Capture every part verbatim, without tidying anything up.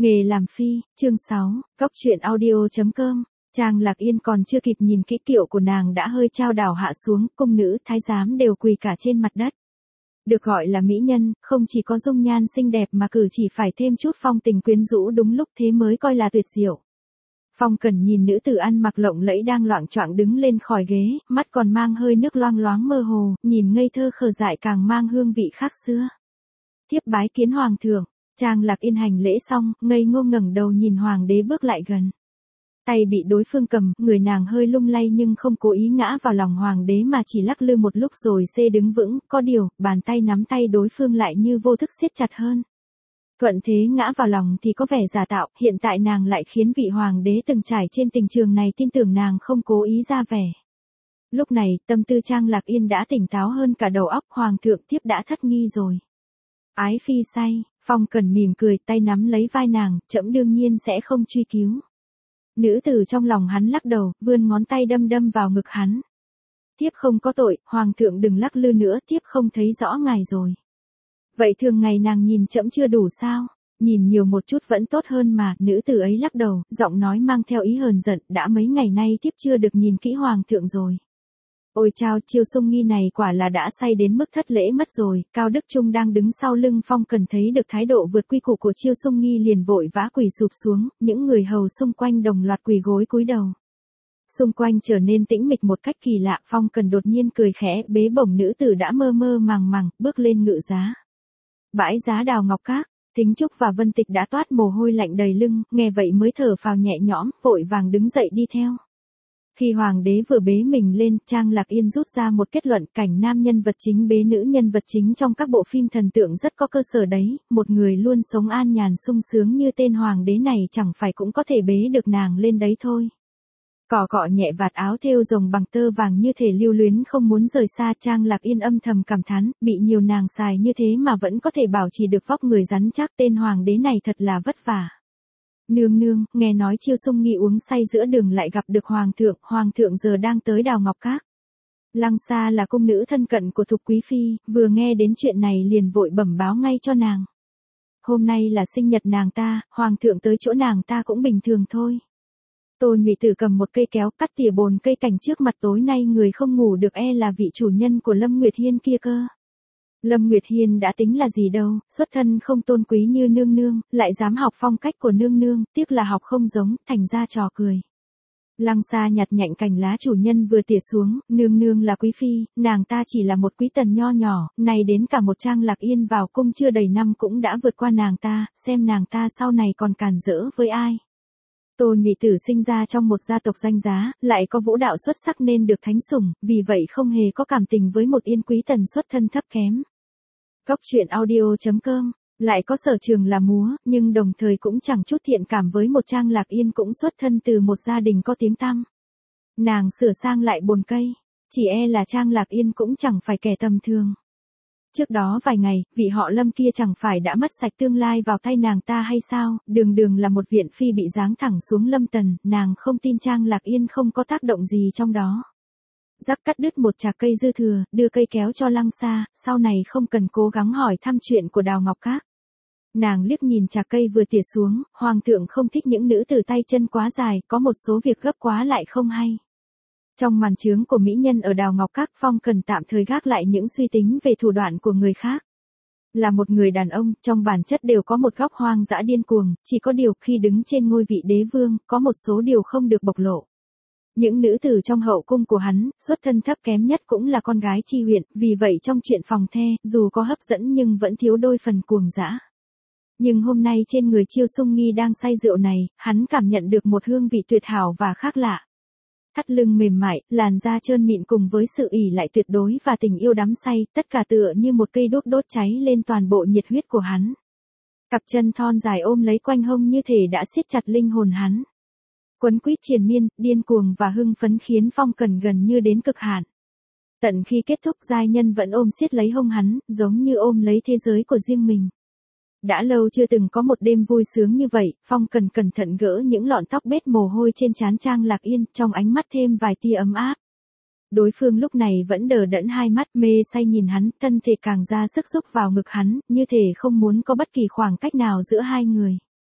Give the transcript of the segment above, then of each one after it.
Nghề làm phi, chương sáu, Cóc truyện audio chấm com. Trang Lạc Yên còn chưa kịp nhìn kỹ kiệu của nàng đã hơi chao đảo hạ xuống, cung nữ thái giám đều quỳ cả trên mặt đất. Được gọi là mỹ nhân, không chỉ có dung nhan xinh đẹp mà cử chỉ phải thêm chút phong tình quyến rũ đúng lúc thế mới coi là tuyệt diệu. Phong Cẩn nhìn nữ tử ăn mặc lộng lẫy đang loạng choạng đứng lên khỏi ghế, mắt còn mang hơi nước loang loáng mơ hồ, nhìn ngây thơ khờ dại càng mang hương vị khác xưa. Thiếp bái kiến hoàng thượng. Trang Lạc Yên hành lễ xong, ngây ngô ngẩng đầu nhìn hoàng đế bước lại gần. Tay bị đối phương cầm, người nàng hơi lung lay nhưng không cố ý ngã vào lòng hoàng đế mà chỉ lắc lư một lúc rồi xê đứng vững, có điều, bàn tay nắm tay đối phương lại như vô thức siết chặt hơn. Thuận thế ngã vào lòng thì có vẻ giả tạo, hiện tại nàng lại khiến vị hoàng đế từng trải trên tình trường này tin tưởng nàng không cố ý ra vẻ. Lúc này, tâm tư Trang Lạc Yên đã tỉnh táo hơn cả đầu óc, hoàng thượng thiếp đã thất nghi rồi. Ái phi say, Phong Cẩn mỉm cười, tay nắm lấy vai nàng, trẫm đương nhiên sẽ không truy cứu. Nữ tử trong lòng hắn lắc đầu, vươn ngón tay đâm đâm vào ngực hắn. Thiếp không có tội, hoàng thượng đừng lắc lư nữa, thiếp không thấy rõ ngài rồi. Vậy thường ngày nàng nhìn trẫm chưa đủ sao? Nhìn nhiều một chút vẫn tốt hơn mà, nữ tử ấy lắc đầu, giọng nói mang theo ý hờn giận, đã mấy ngày nay thiếp chưa được nhìn kỹ hoàng thượng rồi. Ôi chao, Chiêu Sung Nghi này quả là đã say đến mức thất lễ mất rồi. Cao Đức Trung đang đứng sau lưng Phong Cẩn thấy được thái độ vượt quy củ của Chiêu Sung Nghi liền vội vã quỳ sụp xuống, những người hầu xung quanh đồng loạt quỳ gối cúi đầu. Xung quanh trở nên tĩnh mịch một cách kỳ lạ, Phong Cẩn đột nhiên cười khẽ, bế bổng nữ tử đã mơ mơ màng màng, bước lên ngự giá. Bãi giá Đào Ngọc Các, Thính Trúc và Vân Tịch đã toát mồ hôi lạnh đầy lưng, nghe vậy mới thở phào nhẹ nhõm, vội vàng đứng dậy đi theo. Khi hoàng đế vừa bế mình lên, Trang Lạc Yên rút ra một kết luận, cảnh nam nhân vật chính bế nữ nhân vật chính trong các bộ phim thần tượng rất có cơ sở đấy, một người luôn sống an nhàn sung sướng như tên hoàng đế này chẳng phải cũng có thể bế được nàng lên đấy thôi. Cọ cọ nhẹ vạt áo thêu rồng bằng tơ vàng như thể lưu luyến không muốn rời xa, Trang Lạc Yên âm thầm cảm thán, bị nhiều nàng xài như thế mà vẫn có thể bảo trì được vóc người rắn chắc, tên hoàng đế này thật là vất vả. Nương nương, nghe nói Chiêu Sung Nghi uống say giữa đường lại gặp được hoàng thượng, hoàng thượng giờ đang tới Đào Ngọc Các. Lăng Sa là cung nữ thân cận của Thục Quý Phi, vừa nghe đến chuyện này liền vội bẩm báo ngay cho nàng. Hôm nay là sinh nhật nàng ta, hoàng thượng tới chỗ nàng ta cũng bình thường thôi. Tô Nhụy Tử cầm một cây kéo cắt tỉa bồn cây cảnh trước mặt, tối nay người không ngủ được e là vị chủ nhân của Lâm Nguyệt Hiên kia cơ. Lâm Nguyệt Hiên đã tính là gì đâu, xuất thân không tôn quý như nương nương, lại dám học phong cách của nương nương, tiếc là học không giống, thành ra trò cười. Lăng Sa nhặt nhạnh cành lá chủ nhân vừa tỉa xuống, nương nương là quý phi, nàng ta chỉ là một quý tần nho nhỏ, này đến cả một Trang Lạc Yên vào cung chưa đầy năm cũng đã vượt qua nàng ta, xem nàng ta sau này còn càn rỡ với ai. Tô Nhụy Tử sinh ra trong một gia tộc danh giá, lại có vũ đạo xuất sắc nên được thánh sủng, vì vậy không hề có cảm tình với một yên quý tần xuất thân thấp kém. Cóc truyện audio chấm com, lại có sở trường là múa, nhưng đồng thời cũng chẳng chút thiện cảm với một Trang Lạc Yên cũng xuất thân từ một gia đình có tiếng tăm. Nàng sửa sang lại bồn cây, chỉ e là Trang Lạc Yên cũng chẳng phải kẻ tầm thường. Trước đó vài ngày, vị họ Lâm kia chẳng phải đã mất sạch tương lai vào tay nàng ta hay sao, đường đường là một viện phi bị giáng thẳng xuống lâm tần, nàng không tin Trang Lạc Yên không có tác động gì trong đó. Rắc cắt đứt một chạc cây dư thừa, đưa cây kéo cho Lăng Sa, sau này không cần cố gắng hỏi thăm chuyện của Đào Ngọc Các. Nàng liếc nhìn chạc cây vừa tỉa xuống, hoàng thượng không thích những nữ tử tay chân quá dài, có một số việc gấp quá lại không hay. Trong màn chướng của mỹ nhân ở Đào Ngọc Các, Phong cần tạm thời gác lại những suy tính về thủ đoạn của người khác. Là một người đàn ông, trong bản chất đều có một góc hoang dã điên cuồng, chỉ có điều khi đứng trên ngôi vị đế vương, có một số điều không được bộc lộ. Những nữ tử trong hậu cung của hắn, xuất thân thấp kém nhất cũng là con gái chi huyện, vì vậy trong chuyện phòng the, dù có hấp dẫn nhưng vẫn thiếu đôi phần cuồng dã. Nhưng hôm nay trên người Chiêu Sung Nghi đang say rượu này, hắn cảm nhận được một hương vị tuyệt hảo và khác lạ. Thắt lưng mềm mại, làn da trơn mịn cùng với sự ỷ lại tuyệt đối và tình yêu đắm say, tất cả tựa như một cây đuốc đốt cháy lên toàn bộ nhiệt huyết của hắn. Cặp chân thon dài ôm lấy quanh hông như thể đã siết chặt linh hồn hắn. Quấn quýt triền miên, điên cuồng và hưng phấn khiến Phong Cẩn gần như đến cực hạn. Tận khi kết thúc giai nhân vẫn ôm siết lấy hông hắn, giống như ôm lấy thế giới của riêng mình. Đã lâu chưa từng có một đêm vui sướng như vậy, Phong Cẩn cẩn thận gỡ những lọn tóc bết mồ hôi trên trán Trang Lạc Yên, trong ánh mắt thêm vài tia ấm áp. Đối phương lúc này vẫn đờ đẫn hai mắt mê say nhìn hắn, thân thể càng ra sức rúc vào ngực hắn, như thể không muốn có bất kỳ khoảng cách nào giữa hai người.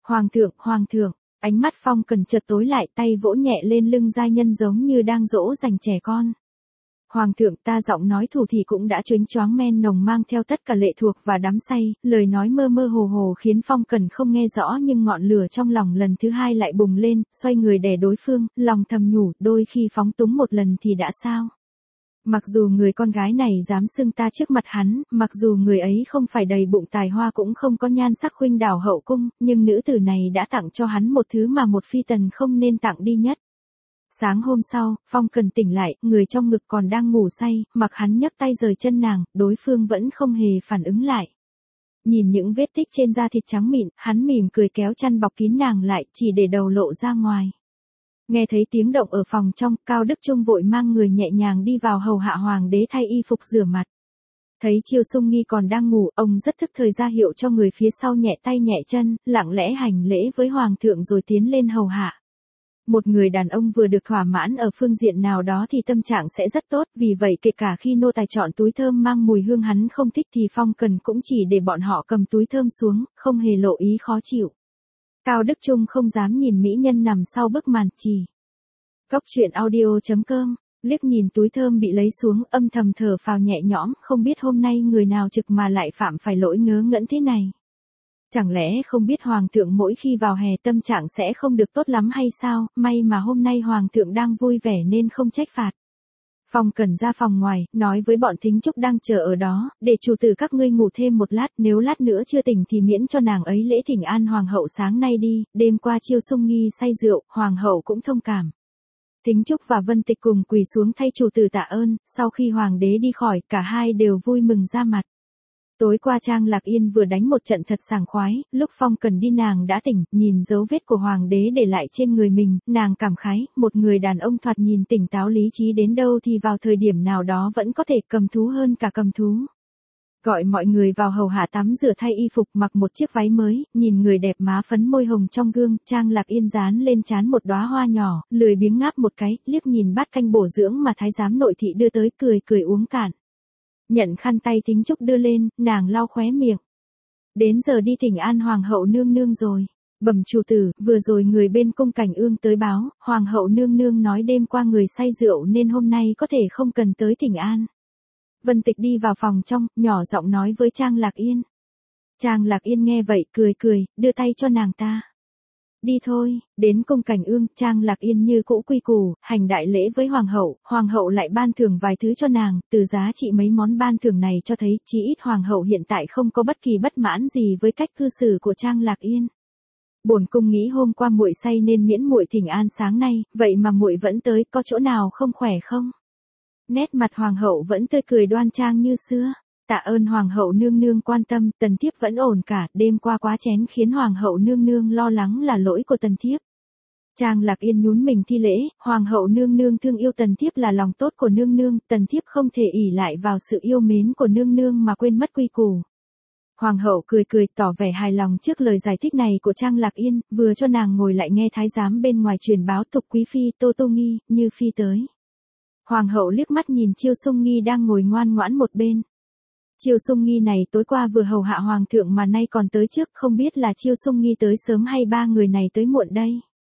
Hoàng thượng, hoàng thượng, ánh mắt Phong Cần chợt tối lại, tay vỗ nhẹ lên lưng giai nhân giống như đang dỗ dành trẻ con. Hoàng thượng, ta giọng nói thủ thì cũng đã chónh choáng men nồng mang theo tất cả lệ thuộc và đắm say, lời nói mơ mơ hồ hồ khiến Phong Cần không nghe rõ nhưng ngọn lửa trong lòng lần thứ hai lại bùng lên, xoay người đè đối phương, lòng thầm nhủ, đôi khi phóng túng một lần thì đã sao. Mặc dù người con gái này dám xưng ta trước mặt hắn, mặc dù người ấy không phải đầy bụng tài hoa cũng không có nhan sắc khuynh đảo hậu cung, nhưng nữ tử này đã tặng cho hắn một thứ mà một phi tần không nên tặng đi nhất. Sáng hôm sau, Phong Cần tỉnh lại, người trong ngực còn đang ngủ say, mặc hắn nhấc tay rời chân nàng, đối phương vẫn không hề phản ứng lại. Nhìn những vết tích trên da thịt trắng mịn, hắn mỉm cười kéo chăn bọc kín nàng lại, chỉ để đầu lộ ra ngoài. Nghe thấy tiếng động ở phòng trong, Cao Đức Trung vội mang người nhẹ nhàng đi vào hầu hạ hoàng đế thay y phục rửa mặt. Thấy Chiêu Sung Nghi còn đang ngủ, ông rất thức thời ra hiệu cho người phía sau nhẹ tay nhẹ chân, lặng lẽ hành lễ với hoàng thượng rồi tiến lên hầu hạ. Một người đàn ông vừa được thỏa mãn ở phương diện nào đó thì tâm trạng sẽ rất tốt, vì vậy kể cả khi nô tài chọn túi thơm mang mùi hương hắn không thích thì Phong Cần cũng chỉ để bọn họ cầm túi thơm xuống, không hề lộ ý khó chịu. Cao Đức Trung không dám nhìn mỹ nhân nằm sau bức màn trì. Góc truyện audio chấm com, liếc nhìn túi thơm bị lấy xuống, âm thầm thở phào nhẹ nhõm, không biết hôm nay người nào trực mà lại phạm phải lỗi ngớ ngẩn thế này. Chẳng lẽ không biết hoàng thượng mỗi khi vào hè tâm trạng sẽ không được tốt lắm hay sao, may mà hôm nay hoàng thượng đang vui vẻ nên không trách phạt. Phong Cần ra phòng ngoài, nói với bọn thính trúc đang chờ ở đó, để chủ tử các ngươi ngủ thêm một lát, nếu lát nữa chưa tỉnh thì miễn cho nàng ấy lễ thỉnh an hoàng hậu sáng nay đi, đêm qua Chiêu Sung Nghi say rượu, hoàng hậu cũng thông cảm. Thính Trúc và Vân Tịch cùng quỳ xuống thay chủ tử tạ ơn, sau khi hoàng đế đi khỏi, cả hai đều vui mừng ra mặt. Tối qua Trang Lạc Yên vừa đánh một trận thật sảng khoái, lúc Phong Cần đi nàng đã tỉnh, nhìn dấu vết của hoàng đế để lại trên người mình, nàng cảm khái, một người đàn ông thoạt nhìn tỉnh táo lý trí đến đâu thì vào thời điểm nào đó vẫn có thể cầm thú hơn cả cầm thú. Gọi mọi người vào hầu hạ tắm rửa thay y phục, mặc một chiếc váy mới, nhìn người đẹp má phấn môi hồng trong gương, Trang Lạc Yên dán lên trán một đóa hoa nhỏ, lười biếng ngáp một cái, liếc nhìn bát canh bổ dưỡng mà thái giám nội thị đưa tới, cười cười uống cạn. Nhận khăn tay Thính Trúc đưa lên, nàng lau khóe miệng. Đến giờ đi thỉnh an hoàng hậu nương nương rồi. Bẩm chủ tử, vừa rồi người bên cung Cảnh Ương tới báo, hoàng hậu nương nương nói đêm qua người say rượu nên hôm nay có thể không cần tới thỉnh an. Vân Tịch đi vào phòng trong, nhỏ giọng nói với Trang Lạc Yên. Trang Lạc Yên nghe vậy, cười cười, đưa tay cho nàng ta. Đi thôi, đến cung Cảnh Ương, Trang Lạc Yên như cũ quy củ, hành đại lễ với hoàng hậu, hoàng hậu lại ban thưởng vài thứ cho nàng, từ giá trị mấy món ban thưởng này cho thấy, chí ít hoàng hậu hiện tại không có bất kỳ bất mãn gì với cách cư xử của Trang Lạc Yên. Bổn cung nghĩ hôm qua muội say nên miễn muội thỉnh an sáng nay, vậy mà muội vẫn tới, có chỗ nào không khỏe không? Nét mặt hoàng hậu vẫn tươi cười đoan trang như xưa. Tạ ơn hoàng hậu nương nương quan tâm, tần thiếp vẫn ổn cả, đêm qua quá chén khiến hoàng hậu nương nương lo lắng là lỗi của tần thiếp. Trang Lạc Yên nhún mình thi lễ, hoàng hậu nương nương thương yêu tần thiếp là lòng tốt của nương nương, tần thiếp không thể ỷ lại vào sự yêu mến của nương nương mà quên mất quy củ. Hoàng hậu cười cười tỏ vẻ hài lòng trước lời giải thích này của Trang Lạc Yên, vừa cho nàng ngồi lại nghe thái giám bên ngoài truyền báo Thục quý phi Tô Tô Nghi, Như phi tới. Hoàng hậu liếc mắt nhìn Chiêu Sung Nghi đang ngồi ngoan ngoãn một bên. Chiêu Sung Nghi này tối qua vừa hầu hạ hoàng thượng mà nay còn tới trước, không biết là Chiêu Sung Nghi tới sớm hay ba người này tới muộn đây.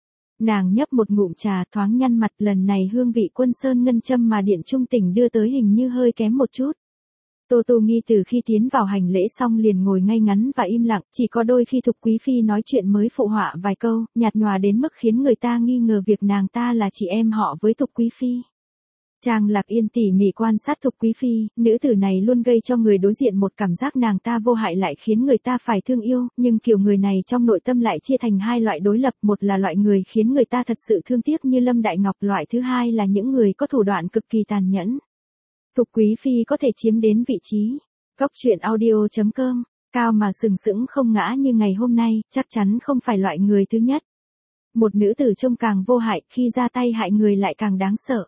Nàng nhấp một ngụm trà thoáng nhăn mặt, lần này hương vị Quân Sơn ngân châm mà Điện Trung Tỉnh đưa tới hình như hơi kém một chút. Tô Tô Nghi từ khi tiến vào hành lễ xong liền ngồi ngay ngắn và im lặng, chỉ có đôi khi Thục quý phi nói chuyện mới phụ họa vài câu, nhạt nhòa đến mức khiến người ta nghi ngờ việc nàng ta là chị em họ với Thục quý phi. Trang Lạc Yên tỉ mỉ quan sát Thục quý phi, nữ tử này luôn gây cho người đối diện một cảm giác nàng ta vô hại lại khiến người ta phải thương yêu, nhưng kiểu người này trong nội tâm lại chia thành hai loại đối lập, một là loại người khiến người ta thật sự thương tiếc như Lâm Đại Ngọc, loại thứ hai là những người có thủ đoạn cực kỳ tàn nhẫn. Thục quý phi có thể chiếm đến vị trí. Góc truyện audio chấm com, cao mà sừng sững không ngã như ngày hôm nay, chắc chắn không phải loại người thứ nhất. Một nữ tử trông càng vô hại, khi ra tay hại người lại càng đáng sợ.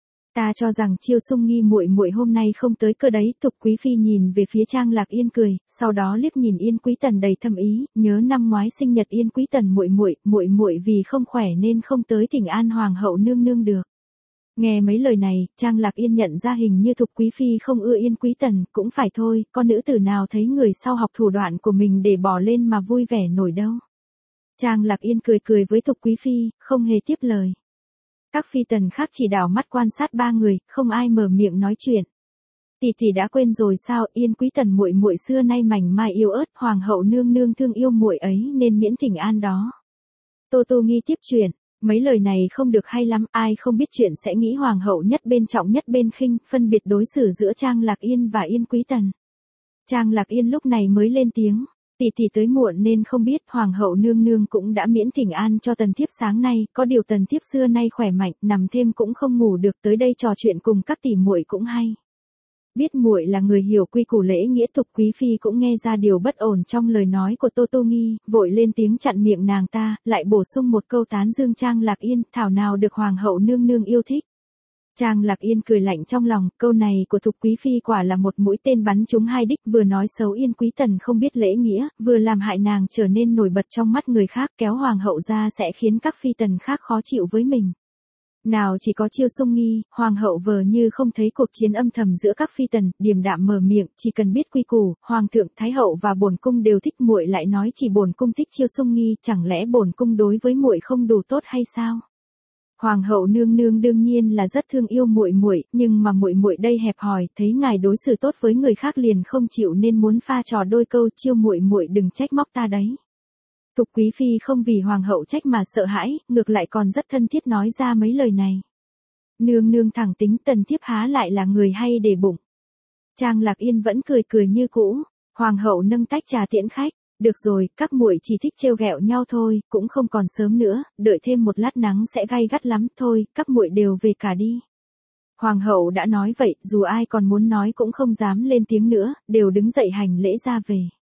Ta cho rằng Chiêu Sung Nghi muội muội hôm nay không tới cơ đấy. Thục quý phi nhìn về phía Trang Lạc Yên cười, sau đó liếc nhìn Yên Quý Tần đầy thâm ý, nhớ năm ngoái sinh nhật Yên Quý Tần muội muội, muội muội vì không khỏe nên không tới thỉnh an hoàng hậu nương nương được. Nghe mấy lời này, Trang Lạc Yên nhận ra hình như Thục quý phi không ưa Yên Quý Tần, cũng phải thôi, con nữ tử nào thấy người sau học thủ đoạn của mình để bỏ lên mà vui vẻ nổi đâu. Trang Lạc Yên cười cười với Thục Quý Phi, không hề tiếp lời. Các phi tần khác chỉ đảo mắt quan sát ba người, không ai mở miệng nói chuyện. Tỷ tỷ đã quên rồi sao? Yên Quý Tần muội muội xưa nay mảnh mai yếu ớt, hoàng hậu nương nương thương yêu muội ấy nên miễn thỉnh an đó. Tô Tô Nghi tiếp chuyện, mấy lời này không được hay lắm, ai không biết chuyện sẽ nghĩ hoàng hậu nhất bên trọng nhất bên khinh, phân biệt đối xử giữa Trang Lạc Yên và Yên Quý Tần. Trang Lạc Yên lúc này mới lên tiếng, tỷ tỷ tới muộn nên không biết, hoàng hậu nương nương cũng đã miễn thỉnh an cho tần thiếp sáng nay, có điều tần thiếp xưa nay khỏe mạnh, nằm thêm cũng không ngủ được, tới đây trò chuyện cùng các tỷ muội cũng hay. Biết muội là người hiểu quy củ lễ nghĩa, Thục Quý Phi cũng nghe ra điều bất ổn trong lời nói của Tô Tô Nghi, vội lên tiếng chặn miệng nàng ta, lại bổ sung một câu tán dương Trang Lạc Yên, thảo nào được hoàng hậu nương nương yêu thích. Trang Lạc Yên cười lạnh trong lòng, câu này của Thục Quý Phi quả là một mũi tên bắn trúng hai đích, vừa nói xấu Yên Quý Tần không biết lễ nghĩa, vừa làm hại nàng trở nên nổi bật trong mắt người khác, kéo hoàng hậu ra sẽ khiến các phi tần khác khó chịu với mình. Nào chỉ có Chiêu Sung Nghi, hoàng hậu vờ như không thấy cuộc chiến âm thầm giữa các phi tần, điềm đạm mở miệng, chỉ cần biết quy củ, hoàng thượng, thái hậu và bổn cung đều thích, muội lại nói chỉ bổn cung thích Chiêu Sung Nghi, chẳng lẽ bổn cung đối với muội không đủ tốt hay sao? Hoàng hậu nương nương đương nhiên là rất thương yêu muội muội, nhưng mà muội muội đây hẹp hòi, thấy ngài đối xử tốt với người khác liền không chịu nên muốn pha trò đôi câu, Chiêu muội muội đừng trách móc ta đấy. Thục Quý Phi không vì hoàng hậu trách mà sợ hãi, ngược lại còn rất thân thiết nói ra mấy lời này. Nương nương thẳng tính, tần thiếp há lại là người hay để bụng. Trang Lạc Yên vẫn cười cười như cũ, hoàng hậu nâng tách trà tiễn khách, được rồi, các muội chỉ thích trêu ghẹo nhau thôi, cũng không còn sớm nữa, đợi thêm một lát nắng sẽ gay gắt lắm, thôi, các muội đều về cả đi. Hoàng hậu đã nói vậy, dù ai còn muốn nói cũng không dám lên tiếng nữa, đều đứng dậy hành lễ ra về.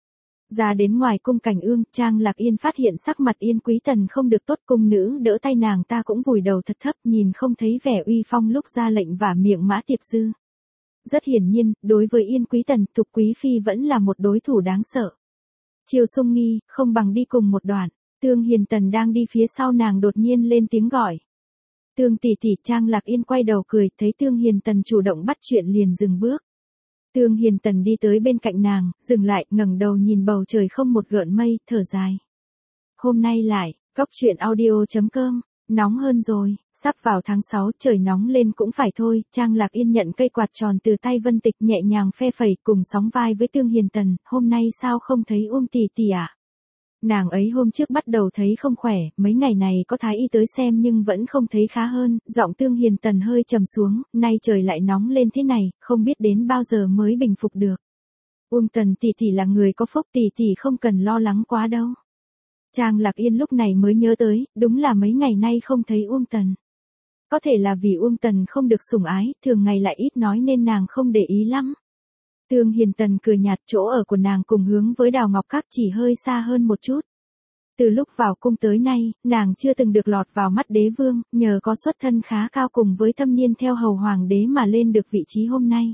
Ra đến ngoài cung Cảnh Ương, Trang Lạc Yên phát hiện sắc mặt Yên Quý Tần không được tốt, cung nữ đỡ tay nàng ta cũng vùi đầu thật thấp, nhìn không thấy vẻ uy phong lúc ra lệnh và miệng mã tiệp dư. Rất hiển nhiên, đối với Yên Quý Tần, Thục Quý Phi vẫn là một đối thủ đáng sợ. Chiêu Sung Nghi, không bằng đi cùng một đoạn. Tương Hiền Tần đang đi phía sau nàng đột nhiên lên tiếng gọi. Tương tỷ tỷ. Trang Lạc Yên quay đầu cười, thấy Tương Hiền Tần chủ động bắt chuyện liền dừng bước. Tương Hiền Tần đi tới bên cạnh nàng, dừng lại, ngẩng đầu nhìn bầu trời không một gợn mây, thở dài. Hôm nay lại, góc truyện audio chấm com, nóng hơn rồi, sắp vào tháng sáu, trời nóng lên cũng phải thôi. Trang Lạc Yên nhận cây quạt tròn từ tay Vân Tịch, nhẹ nhàng phe phẩy, cùng sóng vai với Tương Hiền Tần, hôm nay sao không thấy Um tỷ tỷ à? Nàng ấy hôm trước bắt đầu thấy không khỏe, mấy ngày này có thái y tới xem nhưng vẫn không thấy khá hơn, giọng Tương Hiền Tần hơi trầm xuống, nay trời lại nóng lên thế này, không biết đến bao giờ mới bình phục được. Um Tần tỷ tỷ là người có phúc, tỷ tỷ không cần lo lắng quá đâu. Trang Lạc Yên lúc này mới nhớ tới, đúng là mấy ngày nay không thấy Um Tần. Có thể là vì Um Tần không được sủng ái, thường ngày lại ít nói nên nàng không để ý lắm. Tương Hiền Tần cười nhạt, chỗ ở của nàng cùng hướng với Đào Ngọc Các chỉ hơi xa hơn một chút. Từ lúc vào cung tới nay, nàng chưa từng được lọt vào mắt đế vương, nhờ có xuất thân khá cao cùng với thâm niên theo hầu hoàng đế mà lên được vị trí hôm nay.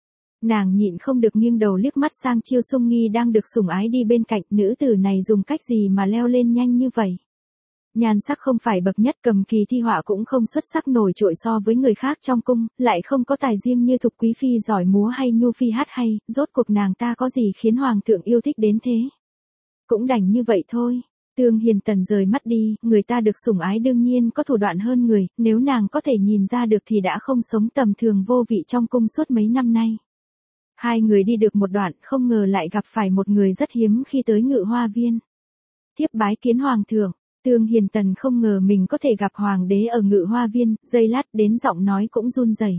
Nàng nhịn không được nghiêng đầu liếc mắt sang Chiêu Sung Nghi đang được sủng ái đi bên cạnh, nữ tử này dùng cách gì mà leo lên nhanh như vậy. Nhan sắc không phải bậc nhất, cầm kỳ thi họa cũng không xuất sắc nổi trội so với người khác trong cung, lại không có tài riêng như Thục Quý Phi giỏi múa hay Nhu Phi hát hay, rốt cuộc nàng ta có gì khiến hoàng thượng yêu thích đến thế. Cũng đành như vậy thôi. Tương Hiền Tần rời mắt đi, người ta được sủng ái đương nhiên có thủ đoạn hơn người, nếu nàng có thể nhìn ra được thì đã không sống tầm thường vô vị trong cung suốt mấy năm nay. Hai người đi được một đoạn, không ngờ lại gặp phải một người rất hiếm khi tới Ngự Hoa Viên. Thiếp bái kiến hoàng thượng. Tương Hiền Tần không ngờ mình có thể gặp hoàng đế ở Ngự Hoa Viên, giây lát đến giọng nói cũng run rẩy.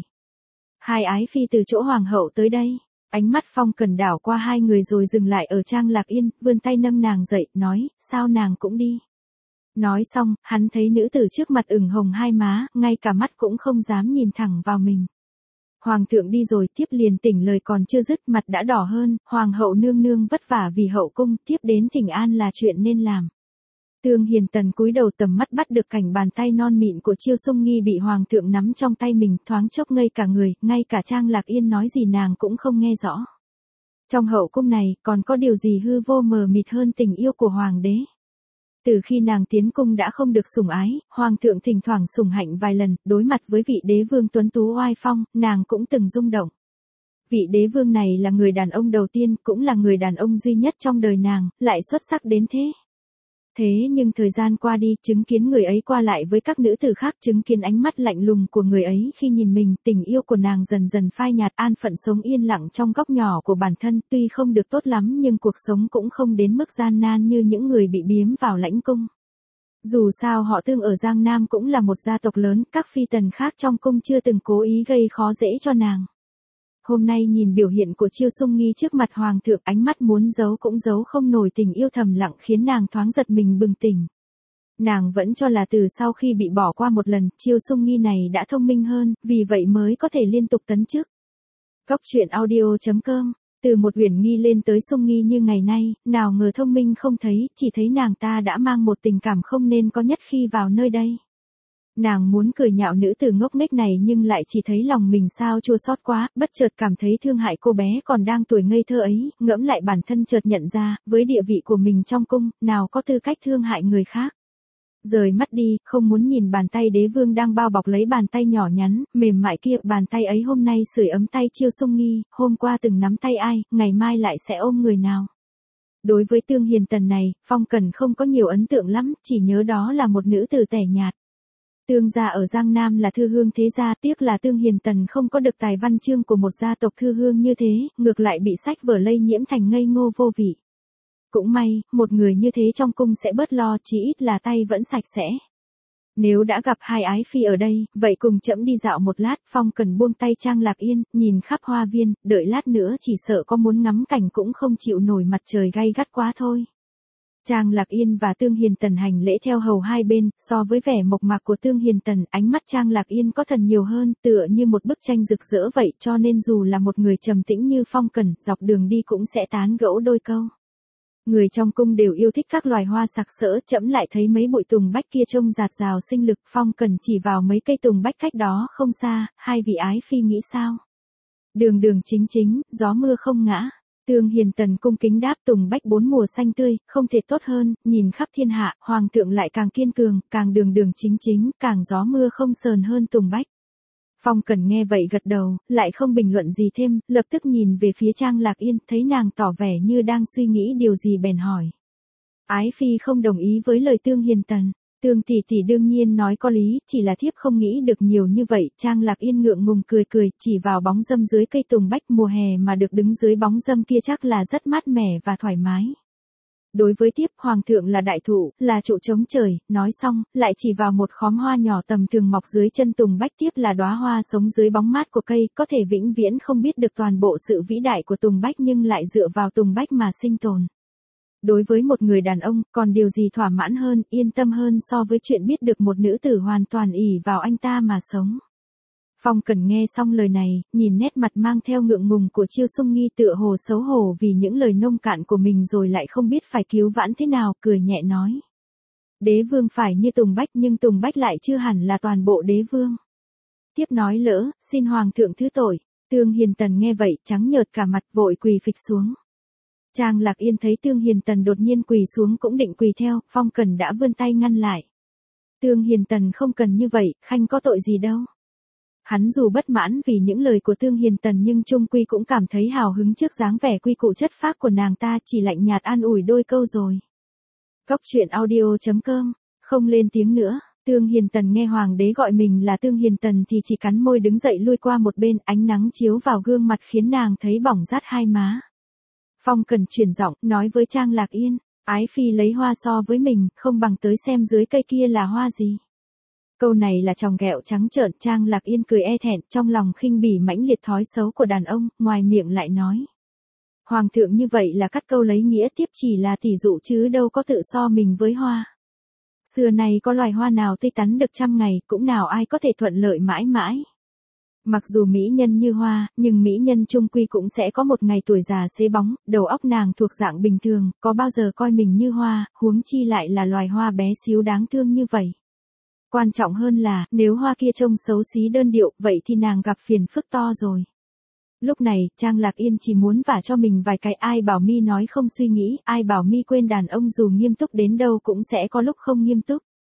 Hai ái phi từ chỗ hoàng hậu tới đây. Ánh mắt Phong Cần đảo qua hai người rồi dừng lại ở Trang Lạc Yên, vươn tay nâng nàng dậy, nói, sao nàng cũng đi. Nói xong, hắn thấy nữ tử trước mặt ửng hồng hai má, ngay cả mắt cũng không dám nhìn thẳng vào mình. Hoàng thượng đi rồi, tiếp liền tỉnh lời còn chưa dứt, mặt đã đỏ hơn, hoàng hậu nương nương vất vả vì hậu cung, tiếp đến thỉnh an là chuyện nên làm. Tương Hiền Tần cúi đầu, tầm mắt bắt được cảnh bàn tay non mịn của Chiêu Sung Nghi bị hoàng thượng nắm trong tay mình, thoáng chốc ngây cả người, ngay cả Trang Lạc Yên nói gì nàng cũng không nghe rõ. Trong hậu cung này, còn có điều gì hư vô mờ mịt hơn tình yêu của hoàng đế? Từ khi nàng tiến cung đã không được sủng ái, hoàng thượng thỉnh thoảng sủng hạnh vài lần, đối mặt với vị đế vương tuấn tú oai phong, nàng cũng từng rung động. Vị đế vương này là người đàn ông đầu tiên, cũng là người đàn ông duy nhất trong đời nàng, lại xuất sắc đến thế. Thế nhưng thời gian qua đi, chứng kiến người ấy qua lại với các nữ tử khác, chứng kiến ánh mắt lạnh lùng của người ấy khi nhìn mình, tình yêu của nàng dần dần phai nhạt, an phận sống yên lặng trong góc nhỏ của bản thân, tuy không được tốt lắm nhưng cuộc sống cũng không đến mức gian nan như những người bị biếm vào lãnh cung. Dù sao họ Tương ở Giang Nam cũng là một gia tộc lớn, các phi tần khác trong cung chưa từng cố ý gây khó dễ cho nàng. Hôm nay nhìn biểu hiện của Chiêu Sung Nghi trước mặt hoàng thượng, ánh mắt muốn giấu cũng giấu không nổi tình yêu thầm lặng khiến nàng thoáng giật mình bừng tỉnh. Nàng vẫn cho là từ sau khi bị bỏ qua một lần, Chiêu Sung Nghi này đã thông minh hơn, vì vậy mới có thể liên tục tấn chức. Góc truyện audio chấm com. Từ một Uyển Nghi lên tới Sung Nghi như ngày nay, nào ngờ thông minh không thấy, chỉ thấy nàng ta đã mang một tình cảm không nên có nhất khi vào nơi đây. Nàng muốn cười nhạo nữ tử ngốc nghếch này nhưng lại chỉ thấy lòng mình sao chua xót quá, bất chợt cảm thấy thương hại cô bé còn đang tuổi ngây thơ ấy, ngẫm lại bản thân chợt nhận ra, với địa vị của mình trong cung, nào có tư cách thương hại người khác. Rời mắt đi, không muốn nhìn bàn tay đế vương đang bao bọc lấy bàn tay nhỏ nhắn, mềm mại kia, bàn tay ấy hôm nay sưởi ấm tay Chiêu Sung Nghi, hôm qua từng nắm tay ai, ngày mai lại sẽ ôm người nào. Đối với Tương Hiền Tần này, Phong Cẩn không có nhiều ấn tượng lắm, chỉ nhớ đó là một nữ tử tẻ nhạt. Tương gia ở Giang Nam là thư hương thế gia, tiếc là Tương Hiền Tần không có được tài văn chương của một gia tộc thư hương như thế, ngược lại bị sách vở lây nhiễm thành ngây ngô vô vị. Cũng may, một người như thế trong cung sẽ bớt lo, chí ít là tay vẫn sạch sẽ. Nếu đã gặp hai ái phi ở đây, vậy cùng trẫm đi dạo một lát. Phong Cẩn buông tay Trang Lạc Yên, nhìn khắp hoa viên, đợi lát nữa chỉ sợ có muốn ngắm cảnh cũng không chịu nổi, mặt trời gay gắt quá thôi. Trang Lạc Yên và Tương Hiền Tần hành lễ theo hầu hai bên, so với vẻ mộc mạc của Tương Hiền Tần, ánh mắt Trang Lạc Yên có thần nhiều hơn, tựa như một bức tranh rực rỡ vậy, cho nên dù là một người trầm tĩnh như Phong Cẩn, dọc đường đi cũng sẽ tán gẫu đôi câu. Người trong cung đều yêu thích các loài hoa sặc sỡ, trẫm lại thấy mấy bụi tùng bách kia trông rạt rào sinh lực. Phong Cẩn chỉ vào mấy cây tùng bách cách đó không xa, hai vị ái phi nghĩ sao? Đường đường chính chính, gió mưa không ngã. Tương Hiền Tần cung kính đáp, tùng bách bốn mùa xanh tươi, không thể tốt hơn, nhìn khắp thiên hạ, hoàng thượng lại càng kiên cường, càng đường đường chính chính, càng gió mưa không sờn hơn tùng bách. Phong Cẩn nghe vậy gật đầu, lại không bình luận gì thêm, lập tức nhìn về phía Trang Lạc Yên, thấy nàng tỏ vẻ như đang suy nghĩ điều gì bèn hỏi. Ái phi không đồng ý với lời Tương Hiền Tần. Tương tỷ tỷ đương nhiên nói có lý, chỉ là thiếp không nghĩ được nhiều như vậy. Trang Lạc Yên ngượng ngùng cười cười, chỉ vào bóng râm dưới cây tùng bách, mùa hè mà được đứng dưới bóng râm kia chắc là rất mát mẻ và thoải mái. Đối với thiếp, hoàng thượng là đại thụ, là trụ chống trời. Nói xong, lại chỉ vào một khóm hoa nhỏ tầm thường mọc dưới chân tùng bách, thiếp là đóa hoa sống dưới bóng mát của cây, có thể vĩnh viễn không biết được toàn bộ sự vĩ đại của tùng bách nhưng lại dựa vào tùng bách mà sinh tồn. Đối với một người đàn ông, còn điều gì thỏa mãn hơn, yên tâm hơn so với chuyện biết được một nữ tử hoàn toàn ỷ vào anh ta mà sống. Phong Cẩn nghe xong lời này, nhìn nét mặt mang theo ngượng ngùng của Chiêu Sung Nghi tựa hồ xấu hổ vì những lời nông cạn của mình rồi lại không biết phải cứu vãn thế nào, cười nhẹ nói. Đế vương phải như tùng bách nhưng tùng bách lại chưa hẳn là toàn bộ đế vương. Tiếp nói lỡ, xin hoàng thượng thứ tội. Tương Hiền Tần nghe vậy, trắng nhợt cả mặt, vội quỳ phịch xuống. Trang Lạc Yên thấy Tương Hiền Tần đột nhiên quỳ xuống cũng định quỳ theo, Phong Cẩn đã vươn tay ngăn lại. Tương Hiền Tần không cần như vậy, khanh có tội gì đâu. Hắn dù bất mãn vì những lời của Tương Hiền Tần nhưng chung quy cũng cảm thấy hào hứng trước dáng vẻ quy củ chất phác của nàng ta, chỉ lạnh nhạt an ủi đôi câu rồi. Góc truyện audio chấm com, không lên tiếng nữa. Tương Hiền Tần nghe hoàng đế gọi mình là Tương Hiền Tần thì chỉ cắn môi đứng dậy lui qua một bên, ánh nắng chiếu vào gương mặt khiến nàng thấy bỏng rát hai má. Phong Cẩn chuyển giọng, nói với Trang Lạc Yên, ái phi lấy hoa so với mình, không bằng tới xem dưới cây kia là hoa gì. Câu này là tròng ghẹo trắng trợn. Trang Lạc Yên cười e thẹn, trong lòng khinh bỉ mãnh liệt thói xấu của đàn ông, ngoài miệng lại nói. Hoàng thượng như vậy là cắt câu lấy nghĩa, tiếp chỉ là tỷ dụ chứ đâu có tự so mình với hoa. Xưa này có loài hoa nào tươi tắn được trăm ngày, cũng nào ai có thể thuận lợi mãi mãi. Mặc dù mỹ nhân như hoa, nhưng mỹ nhân chung quy cũng sẽ có một ngày tuổi già xế bóng, đầu óc nàng thuộc dạng bình thường, có bao giờ coi mình như hoa, huống chi lại là loài hoa bé xíu đáng thương như vậy. Quan trọng hơn là, nếu hoa kia trông xấu xí đơn điệu, vậy thì nàng gặp phiền phức to rồi. Lúc này, Trang Lạc Yên chỉ muốn vả cho mình vài cái, ai bảo mi nói không suy nghĩ, ai bảo mi quên đàn ông dù nghiêm túc đến đâu cũng sẽ có lúc không nghiêm túc.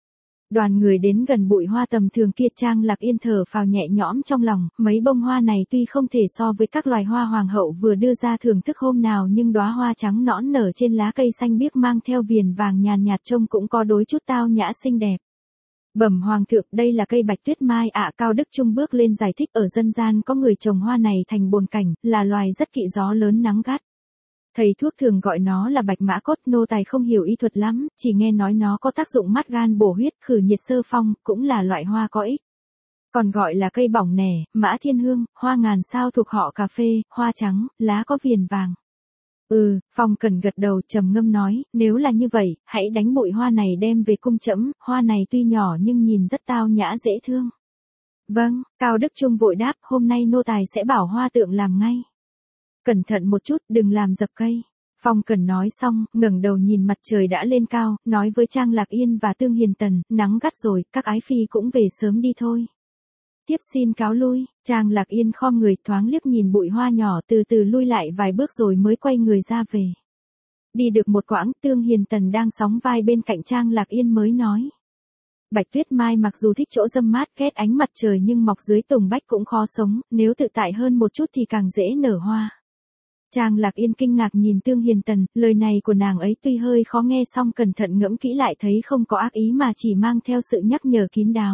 Đoàn người đến gần bụi hoa tầm thường kia, Trang Lạc Yên thở phào nhẹ nhõm trong lòng, mấy bông hoa này tuy không thể so với các loài hoa hoàng hậu vừa đưa ra thưởng thức hôm nào, nhưng đóa hoa trắng nõn nở trên lá cây xanh biếc mang theo viền vàng nhàn nhạt trông cũng có đối chút tao nhã xinh đẹp. Bẩm hoàng thượng, đây là cây bạch tuyết mai ạ. Cao Đức Trung bước lên giải thích, ở dân gian có người trồng hoa này thành bồn cảnh, là loài rất kỵ gió lớn nắng gắt. Thầy thuốc thường gọi nó là bạch mã cốt, nô tài không hiểu y thuật lắm, chỉ nghe nói nó có tác dụng mát gan bổ huyết, khử nhiệt sơ phong, cũng là loại hoa có ích. Còn gọi là cây bỏng nẻ, mã thiên hương, hoa ngàn sao thuộc họ cà phê, hoa trắng, lá có viền vàng. Ừ, Phong Cẩn gật đầu trầm ngâm nói, nếu là như vậy, hãy đánh bụi hoa này đem về cung trẫm, hoa này tuy nhỏ nhưng nhìn rất tao nhã dễ thương. Vâng, Cao Đức Trung vội đáp, hôm nay nô tài sẽ bảo hoa tượng làm ngay. Cẩn thận một chút, đừng làm dập cây. Phong Cẩn nói xong, ngẩng đầu nhìn mặt trời đã lên cao, nói với Trang Lạc Yên và Tương Hiền Tần, nắng gắt rồi, các ái phi cũng về sớm đi thôi. Tiếp xin cáo lui. Trang Lạc Yên khom người thoáng liếc nhìn bụi hoa nhỏ, từ từ lui lại vài bước rồi mới quay người ra về. Đi được một quãng, Tương Hiền Tần đang sóng vai bên cạnh Trang Lạc Yên mới nói. Bạch tuyết mai mặc dù thích chỗ râm mát ghét ánh mặt trời nhưng mọc dưới tùng bách cũng khó sống, nếu tự tại hơn một chút thì càng dễ nở hoa. Trang Lạc Yên kinh ngạc nhìn Tương Hiền Tần, lời này của nàng ấy tuy hơi khó nghe song cẩn thận ngẫm kỹ lại thấy không có ác ý mà chỉ mang theo sự nhắc nhở kín đáo.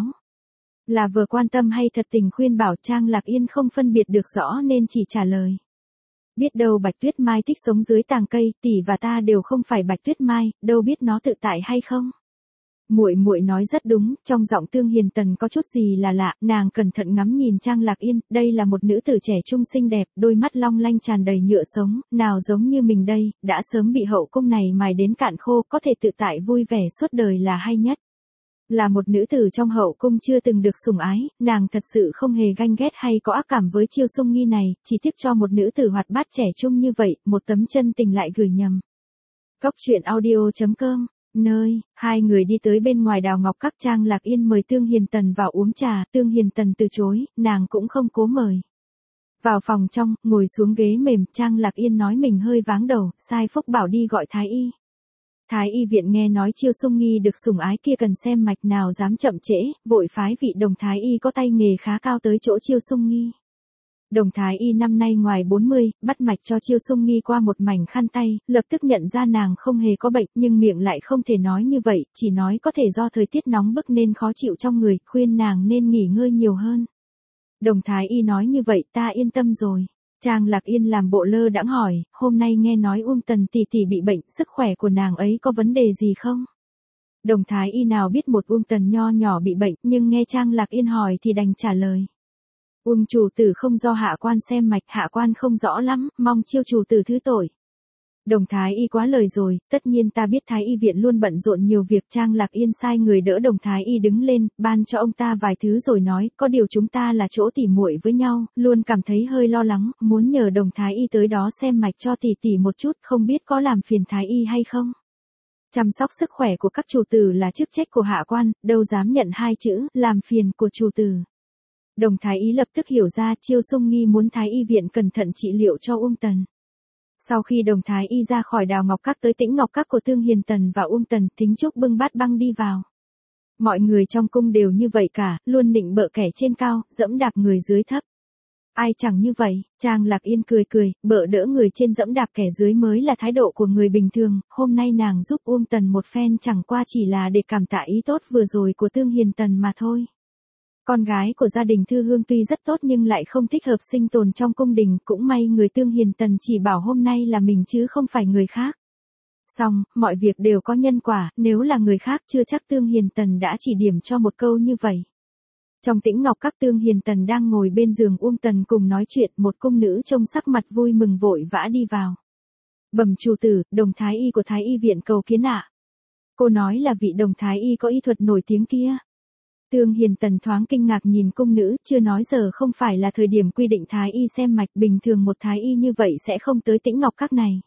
Là vừa quan tâm hay thật tình khuyên bảo, Trang Lạc Yên không phân biệt được rõ nên chỉ trả lời. Biết đâu bạch tuyết mai thích sống dưới tàng cây, tỷ và ta đều không phải bạch tuyết mai, đâu biết nó tự tại hay không. Muội muội nói rất đúng, trong giọng Tương Hiền Tần có chút gì là lạ, nàng cẩn thận ngắm nhìn Trang Lạc Yên, đây là một nữ tử trẻ trung xinh đẹp, đôi mắt long lanh tràn đầy nhựa sống, nào giống như mình đây, đã sớm bị hậu cung này mài đến cạn khô, có thể tự tại vui vẻ suốt đời là hay nhất. Là một nữ tử trong hậu cung chưa từng được sủng ái, nàng thật sự không hề ganh ghét hay có ác cảm với Chiêu Sung Nghi này, chỉ tiếc cho một nữ tử hoạt bát trẻ trung như vậy, một tấm chân tình lại gửi nhầm. Cốc truyện audio chấm com, nơi, hai người đi tới bên ngoài đào ngọc các. Trang Lạc Yên mời Tương Hiền Tần vào uống trà, Tương Hiền Tần từ chối, nàng cũng không cố mời. Vào phòng trong, ngồi xuống ghế mềm, Trang Lạc Yên nói mình hơi váng đầu, sai Phúc bảo đi gọi Thái Y. Thái Y viện nghe nói Chiêu Sung Nghi được sủng ái kia cần xem mạch, nào dám chậm trễ, vội phái vị Đồng Thái Y có tay nghề khá cao tới chỗ Chiêu Sung Nghi. Đồng Thái Y năm nay ngoài bốn mươi, bắt mạch cho Chiêu Sung Nghi qua một mảnh khăn tay, lập tức nhận ra nàng không hề có bệnh, nhưng miệng lại không thể nói như vậy, chỉ nói có thể do thời tiết nóng bức nên khó chịu trong người, khuyên nàng nên nghỉ ngơi nhiều hơn. Đồng Thái Y nói như vậy ta yên tâm rồi. Trang Lạc Yên làm bộ lơ đãng hỏi, hôm nay nghe nói Uông Tần tỷ tỷ bị bệnh, sức khỏe của nàng ấy có vấn đề gì không? Đồng Thái Y nào biết một Uông Tần nho nhỏ bị bệnh, nhưng nghe Trang Lạc Yên hỏi thì đành trả lời. Uông chủ tử không do hạ quan xem mạch, hạ quan không rõ lắm, mong Chiêu chủ tử thứ tội. Đồng Thái Y quá lời rồi, tất nhiên ta biết Thái Y viện luôn bận rộn nhiều việc. Trang Lạc Yên sai người đỡ Đồng Thái Y đứng lên, ban cho ông ta vài thứ rồi nói, có điều chúng ta là chỗ tỉ muội với nhau, luôn cảm thấy hơi lo lắng, muốn nhờ Đồng Thái Y tới đó xem mạch cho tỷ tỷ một chút, không biết có làm phiền Thái Y hay không. Chăm sóc sức khỏe của các chủ tử là chức trách của hạ quan, đâu dám nhận hai chữ, làm phiền của chủ tử. Đồng Thái Y lập tức hiểu ra Chiêu Sung Nghi muốn Thái Y viện cẩn thận trị liệu cho Uông Tần. Sau khi Đồng Thái Y ra khỏi đào ngọc các tới Tĩnh Ngọc Các của Tương Hiền Tần và Uông Tần, Thính Trúc bưng bát băng đi vào. Mọi người trong cung đều như vậy cả, luôn nịnh bợ kẻ trên cao, dẫm đạp người dưới thấp. Ai chẳng như vậy, Trang Lạc Yên cười cười, bợ đỡ người trên dẫm đạp kẻ dưới mới là thái độ của người bình thường, hôm nay nàng giúp Uông Tần một phen chẳng qua chỉ là để cảm tạ ý tốt vừa rồi của Tương Hiền Tần mà thôi. Con gái của gia đình Thư Hương tuy rất tốt nhưng lại không thích hợp sinh tồn trong cung đình, cũng may người Tương Hiền Tần chỉ bảo hôm nay là mình chứ không phải người khác. Xong, mọi việc đều có nhân quả, nếu là người khác chưa chắc Tương Hiền Tần đã chỉ điểm cho một câu như vậy. Trong Tĩnh Ngọc Các, Tương Hiền Tần đang ngồi bên giường Uông Tần cùng nói chuyện, một cung nữ trông sắc mặt vui mừng vội vã đi vào. Bẩm chủ tử, Đồng Thái Y của Thái Y viện cầu kiến ạ. Cô nói là vị Đồng Thái Y có y thuật nổi tiếng kia. Tương Hiền Tần thoáng kinh ngạc nhìn cung nữ, chưa nói giờ không phải là thời điểm quy định Thái Y xem mạch, bình thường một Thái Y như vậy sẽ không tới Tĩnh Ngọc Các này.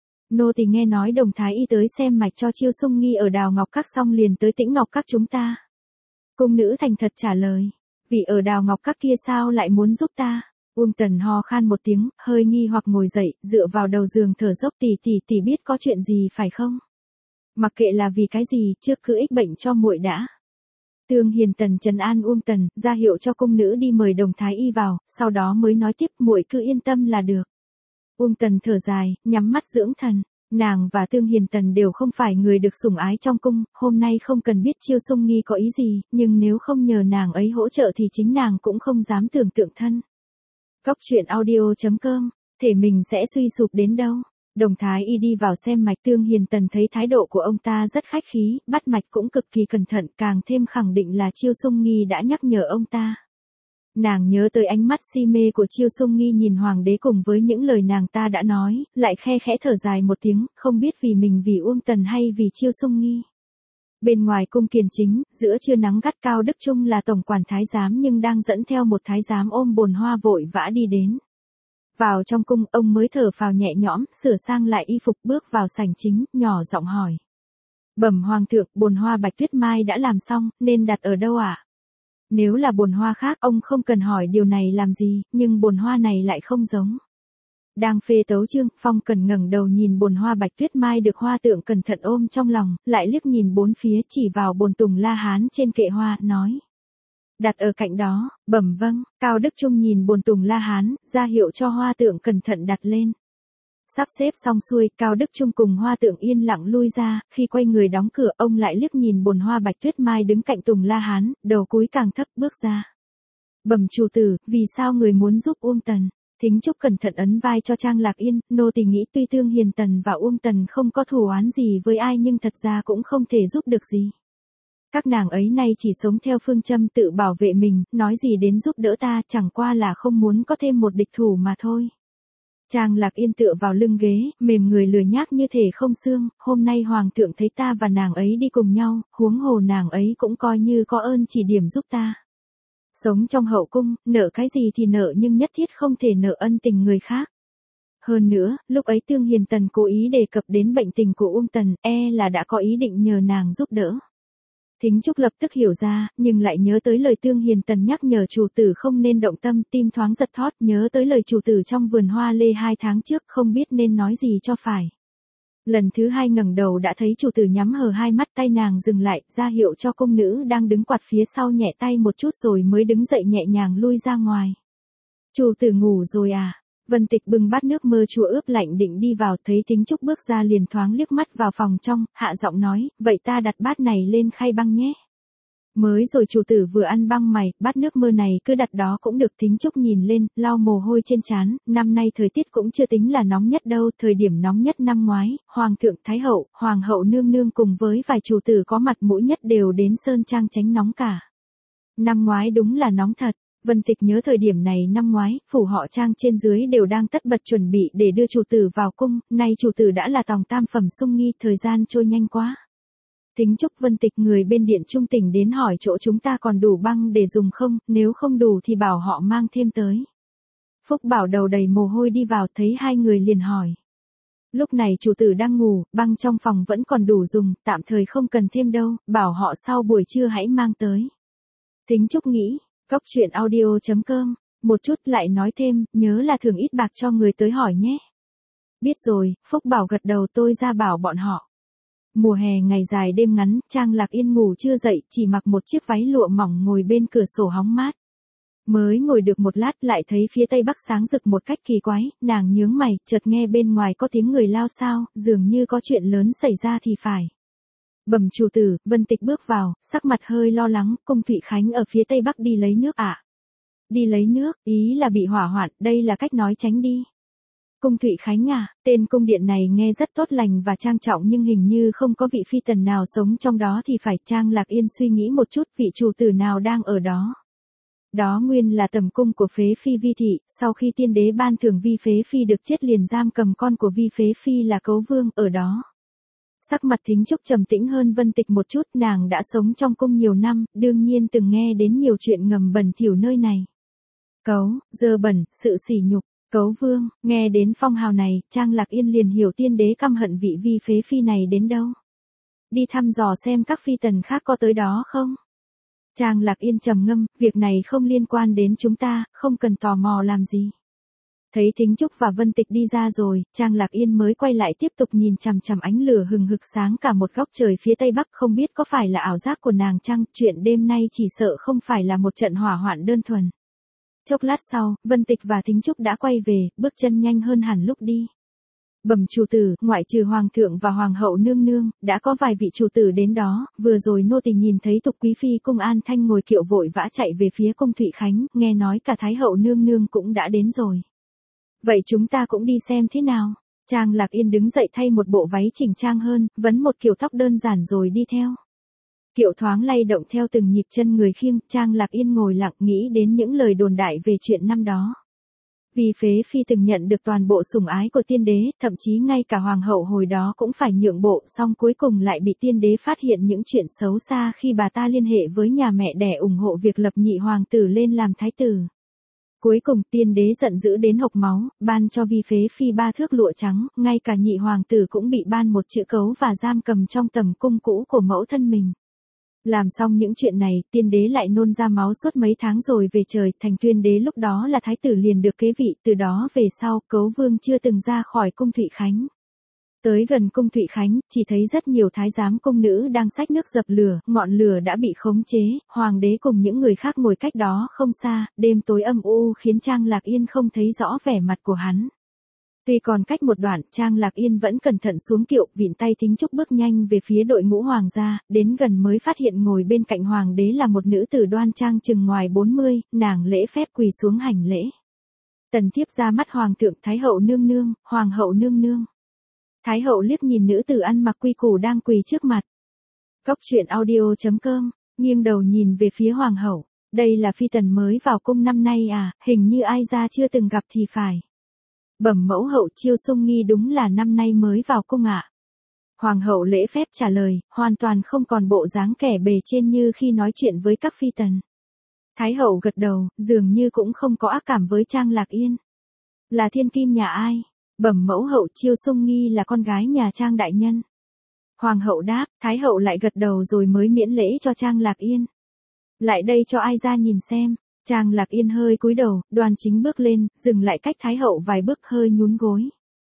Nô tỳ nghe nói Đồng Thái Y tới xem mạch cho Chiêu Sung Nghi ở đào ngọc các xong liền tới Tĩnh Ngọc Các chúng ta. Cung nữ thành thật trả lời, vị ở đào ngọc các kia sao lại muốn giúp ta? Uông Tần ho khan một tiếng, hơi nghi hoặc ngồi dậy, dựa vào đầu giường thở dốc, tỷ tỷ tỷ biết có chuyện gì phải không? Mặc kệ là vì cái gì, trước cứ ích bệnh cho muội đã. Tương Hiền Tần trấn an Uông Tần, ra hiệu cho cung nữ đi mời Đồng Thái Y vào, sau đó mới nói tiếp, muội cứ yên tâm là được. Uông Tần thở dài, nhắm mắt dưỡng thần. Nàng và Tương Hiền Tần đều không phải người được sủng ái trong cung, hôm nay không cần biết Chiêu Sung Nghi có ý gì, nhưng nếu không nhờ nàng ấy hỗ trợ thì chính nàng cũng không dám tưởng tượng thân. Cóc truyện audio chấm com, thể mình sẽ suy sụp đến đâu. Đồng Thái Y đi vào xem mạch, Tương Hiền Tần thấy thái độ của ông ta rất khách khí, bắt mạch cũng cực kỳ cẩn thận, càng thêm khẳng định là Chiêu Sung Nghi đã nhắc nhở ông ta. Nàng nhớ tới ánh mắt si mê của Chiêu Sung Nghi nhìn hoàng đế cùng với những lời nàng ta đã nói, lại khe khẽ thở dài một tiếng, không biết vì mình vì Uông Tần hay vì Chiêu Sung Nghi. Bên ngoài cung Kiền Chính, giữa trưa nắng gắt, Cao Đức Trung là tổng quản thái giám nhưng đang dẫn theo một thái giám ôm bồn hoa vội vã đi đến. Vào trong cung, ông mới thở phào nhẹ nhõm, sửa sang lại y phục bước vào sảnh chính, nhỏ giọng hỏi. Bẩm hoàng thượng, bồn hoa bạch tuyết mai đã làm xong, nên đặt ở đâu ạ? À? Nếu là bồn hoa khác, ông không cần hỏi điều này làm gì, nhưng bồn hoa này lại không giống. Đang phê tấu chương, Phong Cần ngẩng đầu nhìn bồn hoa bạch tuyết mai được Hoa Tượng cẩn thận ôm trong lòng, lại liếc nhìn bốn phía chỉ vào bồn tùng la hán trên kệ hoa, nói. Đặt ở cạnh đó, bẩm vâng. Cao Đức Trung nhìn bồn tùng la hán, ra hiệu cho Hoa Tượng cẩn thận đặt lên. Sắp xếp xong xuôi, Cao Đức Trung cùng Hoa Tượng yên lặng lui ra, khi quay người đóng cửa, ông lại liếc nhìn bồn hoa bạch tuyết mai đứng cạnh tùng la hán, đầu cúi càng thấp bước ra. Bẩm chủ tử, vì sao người muốn giúp Uông Tần? Thính Trúc cẩn thận ấn vai cho Trang Lạc Yên, nô tỳ nghĩ tuy Tương Hiền Tần và Uông Tần không có thù oán gì với ai nhưng thật ra cũng không thể giúp được gì. Các nàng ấy nay chỉ sống theo phương châm tự bảo vệ mình, nói gì đến giúp đỡ ta, chẳng qua là không muốn có thêm một địch thủ mà thôi. Trang Lạc Yên tựa vào lưng ghế, mềm người lười nhác như thể không xương, hôm nay hoàng thượng thấy ta và nàng ấy đi cùng nhau, huống hồ nàng ấy cũng coi như có ơn chỉ điểm giúp ta. Sống trong hậu cung, nợ cái gì thì nợ nhưng nhất thiết không thể nợ ân tình người khác. Hơn nữa, lúc ấy Tương Hiền Tần cố ý đề cập đến bệnh tình của Uông Tần, e là đã có ý định nhờ nàng giúp đỡ. Thính Trúc lập tức hiểu ra, nhưng lại nhớ tới lời Tương Hiền Tần nhắc nhở chủ tử không nên động tâm, tim thoáng giật thót, nhớ tới lời chủ tử trong vườn hoa lê hai tháng trước, không biết nên nói gì cho phải. Lần thứ hai ngẩng đầu đã thấy chủ tử nhắm hờ hai mắt, tay nàng dừng lại, ra hiệu cho cung nữ đang đứng quạt phía sau nhẹ tay một chút rồi mới đứng dậy nhẹ nhàng lui ra ngoài. Chủ tử ngủ rồi à? Vân Tịch bưng bát nước mơ chua ướp lạnh định đi vào, thấy Thính Trúc bước ra liền thoáng liếc mắt vào phòng trong, hạ giọng nói, vậy ta đặt bát này lên khay băng nhé. Mới rồi chủ tử vừa ăn băng mày, bát nước mơ này cứ đặt đó cũng được. Thính Trúc nhìn lên, lau mồ hôi trên trán, năm nay thời tiết cũng chưa tính là nóng nhất đâu, thời điểm nóng nhất năm ngoái, Hoàng thượng Thái hậu, Hoàng hậu nương nương cùng với vài chủ tử có mặt mũi nhất đều đến Sơn Trang tránh nóng cả. Năm ngoái đúng là nóng thật. Vân Tịch nhớ thời điểm này năm ngoái, phủ họ Trang trên dưới đều đang tất bật chuẩn bị để đưa chủ tử vào cung, nay chủ tử đã là tòng tam phẩm Sung Nghi, thời gian trôi nhanh quá. Thính Trúc Vân Tịch người bên điện trung tỉnh đến hỏi chỗ chúng ta còn đủ băng để dùng không, nếu không đủ thì bảo họ mang thêm tới. Phúc Bảo đầu đầy mồ hôi đi vào thấy hai người liền hỏi. Lúc này chủ tử đang ngủ, băng trong phòng vẫn còn đủ dùng, tạm thời không cần thêm đâu, bảo họ sau buổi trưa hãy mang tới. Thính Trúc nghĩ. Cóc truyện audio chấm com, một chút lại nói thêm, nhớ là thưởng ít bạc cho người tới hỏi nhé. Biết rồi, Phúc Bảo gật đầu, tôi ra bảo bọn họ. Mùa hè ngày dài đêm ngắn, Trang Lạc Yên ngủ chưa dậy, chỉ mặc một chiếc váy lụa mỏng ngồi bên cửa sổ hóng mát. Mới ngồi được một lát lại thấy phía tây bắc sáng rực một cách kỳ quái, nàng nhướng mày, chợt nghe bên ngoài có tiếng người lao xao, dường như có chuyện lớn xảy ra thì phải. Bẩm chủ tử, Vân Tịch bước vào, sắc mặt hơi lo lắng, cung Thụy Khánh ở phía tây bắc đi lấy nước ạ. À? Đi lấy nước, ý là bị hỏa hoạn, đây là cách nói tránh đi. Cung Thụy Khánh à, tên cung điện này nghe rất tốt lành và trang trọng nhưng hình như không có vị phi tần nào sống trong đó thì phải. Trang Lạc Yên suy nghĩ một chút, vị chủ tử nào đang ở đó. Đó nguyên là tầm cung của Phế Phi Vi Thị, sau khi tiên đế ban thưởng Vi Phế Phi được chết liền giam cầm con của Vi Phế Phi là Cấu Vương ở đó. Sắc mặt Thính Trúc trầm tĩnh hơn Vân Tịch một chút, nàng đã sống trong cung nhiều năm, đương nhiên từng nghe đến nhiều chuyện ngầm bẩn thỉu nơi này. Cấu, dơ bẩn, sự sỉ nhục, Cấu Vương, nghe đến phong hào này, Trang Lạc Yên liền hiểu tiên đế căm hận vị Vi Phế Phi này đến đâu. Đi thăm dò xem các phi tần khác có tới đó không? Trang Lạc Yên trầm ngâm, việc này không liên quan đến chúng ta, không cần tò mò làm gì. Thấy Thính Trúc và Vân Tịch đi ra rồi, Trang Lạc Yên mới quay lại tiếp tục nhìn chằm chằm ánh lửa hừng hực sáng cả một góc trời phía tây bắc, không biết có phải là ảo giác của nàng chăng, chuyện đêm nay chỉ sợ không phải là một trận hỏa hoạn đơn thuần. Chốc lát sau, Vân Tịch và Thính Trúc đã quay về, bước chân nhanh hơn hẳn lúc đi. Bẩm chủ tử, ngoại trừ hoàng thượng và hoàng hậu nương nương, đã có vài vị chủ tử đến đó, vừa rồi nô tỳ nhìn thấy Tục quý phi cung An Thanh ngồi kiệu vội vã chạy về phía cung Thụy Khánh, nghe nói cả thái hậu nương nương cũng đã đến rồi. Vậy chúng ta cũng đi xem thế nào. Trang Lạc Yên đứng dậy thay một bộ váy chỉnh trang hơn, vấn một kiểu tóc đơn giản rồi đi theo. Kiệu thoáng lay động theo từng nhịp chân người khiêng, Trang Lạc Yên ngồi lặng nghĩ đến những lời đồn đại về chuyện năm đó. Vì Phế Phi từng nhận được toàn bộ sủng ái của tiên đế, thậm chí ngay cả hoàng hậu hồi đó cũng phải nhượng bộ, song cuối cùng lại bị tiên đế phát hiện những chuyện xấu xa khi bà ta liên hệ với nhà mẹ đẻ ủng hộ việc lập nhị hoàng tử lên làm thái tử. Cuối cùng tiên đế giận dữ đến hộc máu, ban cho Vi Phế Phi ba thước lụa trắng, ngay cả nhị hoàng tử cũng bị ban một chữ cấu và giam cầm trong tầm cung cũ của mẫu thân mình. Làm xong những chuyện này, tiên đế lại nôn ra máu suốt mấy tháng rồi về trời, thành tuyên đế lúc đó là thái tử liền được kế vị, từ đó về sau, Cấu Vương chưa từng ra khỏi cung Thụy Khánh. Tới gần cung Thụy Khánh, chỉ thấy rất nhiều thái giám cung nữ đang xách nước dập lửa, ngọn lửa đã bị khống chế, hoàng đế cùng những người khác ngồi cách đó không xa, đêm tối âm u khiến Trang Lạc Yên không thấy rõ vẻ mặt của hắn. Tuy còn cách một đoạn, Trang Lạc Yên vẫn cẩn thận xuống kiệu, vịn tay Thính Trúc bước nhanh về phía đội ngũ hoàng gia, đến gần mới phát hiện ngồi bên cạnh hoàng đế là một nữ tử đoan trang chừng ngoài bốn mươi, nàng lễ phép quỳ xuống hành lễ. Tần Thiếp ra mắt hoàng thượng, thái hậu nương nương, hoàng hậu nương nương. Thái hậu liếc nhìn nữ tử ăn mặc quy củ đang quỳ trước mặt. Cốc truyện audio chấm com, nghiêng đầu nhìn về phía hoàng hậu, đây là phi tần mới vào cung năm nay à, hình như ai ra chưa từng gặp thì phải. Bẩm mẫu hậu, Chiêu Sung Nghi đúng là năm nay mới vào cung ạ. À. Hoàng hậu lễ phép trả lời, hoàn toàn không còn bộ dáng kẻ bề trên như khi nói chuyện với các phi tần. Thái hậu gật đầu, dường như cũng không có ác cảm với Trang Lạc Yên. Là thiên kim nhà ai? Bẩm mẫu hậu, Chiêu Sung Nghi là con gái nhà Trang đại nhân. Hoàng hậu đáp, thái hậu lại gật đầu rồi mới miễn lễ cho Trang Lạc Yên. Lại đây cho ai ra nhìn xem. Trang Lạc Yên hơi cúi đầu, Đoan Chính bước lên, dừng lại cách thái hậu vài bước hơi nhún gối.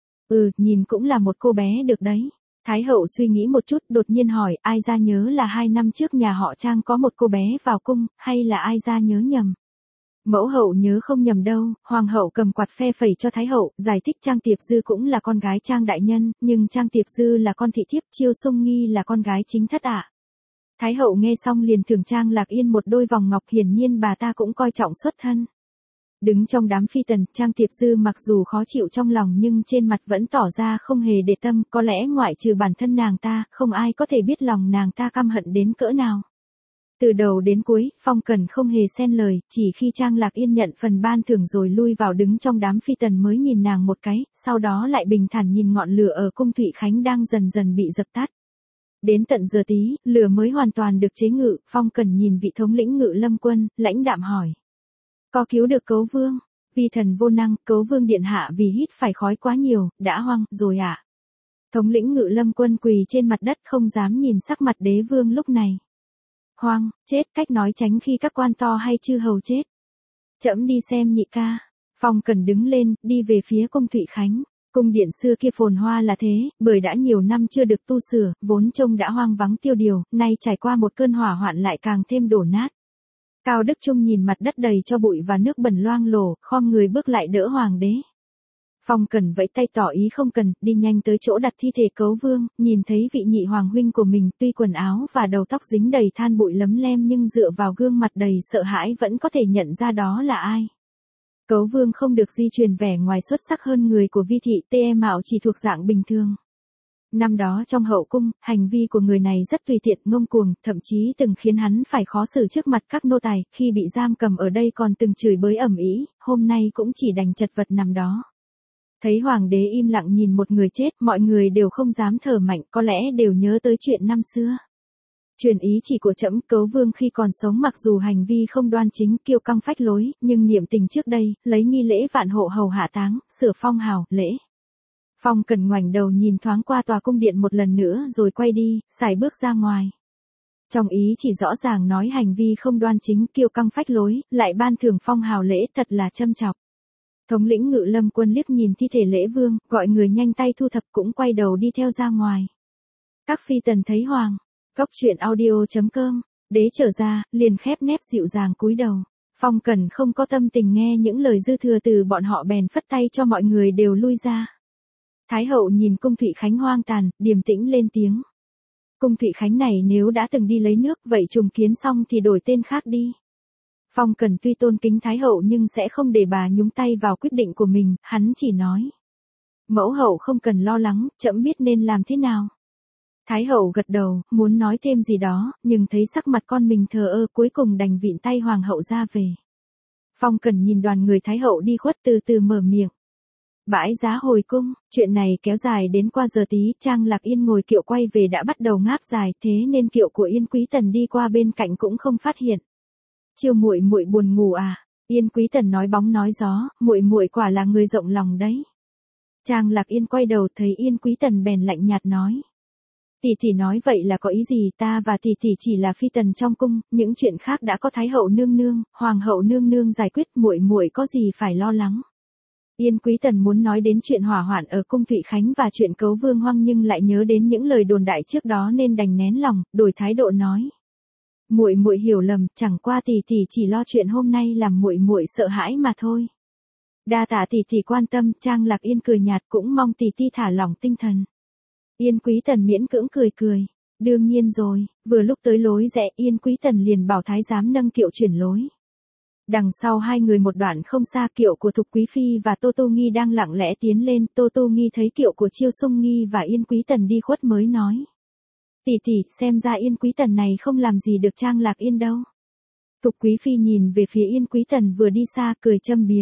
Ừ, nhìn cũng là một cô bé được đấy. Thái hậu suy nghĩ một chút, đột nhiên hỏi, ai ra nhớ là hai năm trước nhà họ Trang có một cô bé vào cung, hay là ai ra nhớ nhầm? Mẫu hậu nhớ không nhầm đâu. Hoàng hậu cầm quạt phe phẩy cho thái hậu, giải thích Trang Tiệp Dư cũng là con gái Trang đại nhân, nhưng Trang Tiệp Dư là con thị thiếp, Chiêu Sung Nghi là con gái chính thất ạ. À. Thái hậu nghe xong liền thưởng Trang Lạc Yên một đôi vòng ngọc, hiển nhiên bà ta cũng coi trọng xuất thân. Đứng trong đám phi tần, Trang Tiệp Dư mặc dù khó chịu trong lòng nhưng trên mặt vẫn tỏ ra không hề để tâm, có lẽ ngoại trừ bản thân nàng ta, không ai có thể biết lòng nàng ta căm hận đến cỡ nào. Từ đầu đến cuối, Phong Cẩn không hề xen lời, chỉ khi Trang Lạc Yên nhận phần ban thưởng rồi lui vào đứng trong đám phi tần mới nhìn nàng một cái, sau đó lại bình thản nhìn ngọn lửa ở cung Thụy Khánh đang dần dần bị dập tắt. Đến tận giờ tí, lửa mới hoàn toàn được chế ngự, Phong Cẩn nhìn vị thống lĩnh Ngự Lâm quân, lãnh đạm hỏi. Có cứu được Cấu Vương? Vi thần vô năng, Cấu Vương điện hạ vì hít phải khói quá nhiều, đã hoang rồi ạ. À? Thống lĩnh Ngự Lâm quân quỳ trên mặt đất không dám nhìn sắc mặt đế vương lúc này. Hoang, chết, cách nói tránh khi các quan to hay chư hầu chết. Trẫm đi xem nhị ca. Phong Cẩn đứng lên, đi về phía cung Thụy Khánh. Cung điện xưa kia phồn hoa là thế, bởi đã nhiều năm chưa được tu sửa, vốn trông đã hoang vắng tiêu điều, nay trải qua một cơn hỏa hoạn lại càng thêm đổ nát. Cao Đức Trung nhìn mặt đất đầy cho bụi và nước bẩn loang lổ, khom người bước lại đỡ hoàng đế. Phong Cẩn vẫy tay tỏ ý không cần, đi nhanh tới chỗ đặt thi thể Cấu Vương, nhìn thấy vị nhị hoàng huynh của mình, tuy quần áo và đầu tóc dính đầy than bụi lấm lem nhưng dựa vào gương mặt đầy sợ hãi vẫn có thể nhận ra đó là ai. Cấu Vương không được di truyền vẻ ngoài xuất sắc hơn người của Vi thị, tê mạo chỉ thuộc dạng bình thường. Năm đó trong hậu cung, hành vi của người này rất tùy tiện, ngông cuồng, thậm chí từng khiến hắn phải khó xử trước mặt các nô tài, khi bị giam cầm ở đây còn từng chửi bới ầm ĩ, hôm nay cũng chỉ đành chật vật nằm đó. Thấy hoàng đế im lặng nhìn một người chết, mọi người đều không dám thở mạnh, có lẽ đều nhớ tới chuyện năm xưa. Truyền ý chỉ của trẫm, Cấu Vương khi còn sống mặc dù hành vi không đoan chính, kiêu căng phách lối, nhưng niệm tình trước đây, lấy nghi lễ vạn hộ hầu hạ táng, sửa phong hào, lễ. Phong Cẩn ngoảnh đầu nhìn thoáng qua tòa cung điện một lần nữa rồi quay đi, sải bước ra ngoài. Trong ý chỉ rõ ràng nói hành vi không đoan chính, kiêu căng phách lối, lại ban thưởng phong hào lễ, thật là châm chọc. Thống lĩnh Ngự Lâm quân liếc nhìn thi thể Lễ Vương, gọi người nhanh tay thu thập cũng quay đầu đi theo ra ngoài. Các phi tần thấy hoàng, cốc truyện audio chấm com, đế trở ra, liền khép nép dịu dàng cúi đầu. Phong Cẩn không có tâm tình nghe những lời dư thừa từ bọn họ bèn phất tay cho mọi người đều lui ra. Thái hậu nhìn cung Thụy Khánh hoang tàn, điềm tĩnh lên tiếng. Cung Thụy Khánh này nếu đã từng đi lấy nước vậy trùng kiến xong thì đổi tên khác đi. Phong Cẩn tuy tôn kính Thái hậu nhưng sẽ không để bà nhúng tay vào quyết định của mình, hắn chỉ nói. Mẫu hậu không cần lo lắng, trẫm biết nên làm thế nào. Thái hậu gật đầu, muốn nói thêm gì đó, nhưng thấy sắc mặt con mình thờ ơ cuối cùng đành vịn tay hoàng hậu ra về. Phong Cẩn nhìn đoàn người Thái hậu đi khuất từ từ mở miệng. Bãi giá hồi cung, chuyện này kéo dài đến qua giờ tí, Trang Lạc Yên ngồi kiệu quay về đã bắt đầu ngáp dài, thế nên kiệu của Yên Quý Tần đi qua bên cạnh cũng không phát hiện. Chiêu muội muội buồn ngủ à? Yên Quý Tần nói bóng nói gió, muội muội quả là người rộng lòng đấy. Trang Lạc Yên quay đầu thấy Yên Quý Tần bèn lạnh nhạt nói. Tỷ tỷ nói vậy là có ý gì, ta và tỷ tỷ chỉ là phi tần trong cung, những chuyện khác đã có Thái hậu nương nương, Hoàng hậu nương nương giải quyết, muội muội có gì phải lo lắng. Yên Quý Tần muốn nói đến chuyện hỏa hoạn ở cung Thụy Khánh và chuyện cấu Vương Hoang nhưng lại nhớ đến những lời đồn đại trước đó nên đành nén lòng, đổi thái độ nói. Muội muội hiểu lầm, chẳng qua tỷ tỷ chỉ lo chuyện hôm nay làm muội muội sợ hãi mà thôi. Đa tạ tỷ tỷ quan tâm, Trang Lạc Yên cười nhạt, cũng mong tỷ tỷ thả lỏng tinh thần. Yên Quý Tần miễn cưỡng cười cười. Đương nhiên rồi, vừa lúc tới lối rẽ Yên Quý Tần liền bảo thái giám nâng kiệu chuyển lối. Đằng sau hai người một đoạn không xa kiệu của Thục Quý Phi và Tô Tô Nghi đang lặng lẽ tiến lên, Tô Tô Nghi thấy kiệu của Chiêu Sung Nghi và Yên Quý Tần đi khuất mới nói. Tỷ tỷ, xem ra Yên Quý Tần này không làm gì được Trang Lạc Yên đâu. Thục Quý Phi nhìn về phía Yên Quý Tần vừa đi xa cười châm biếm.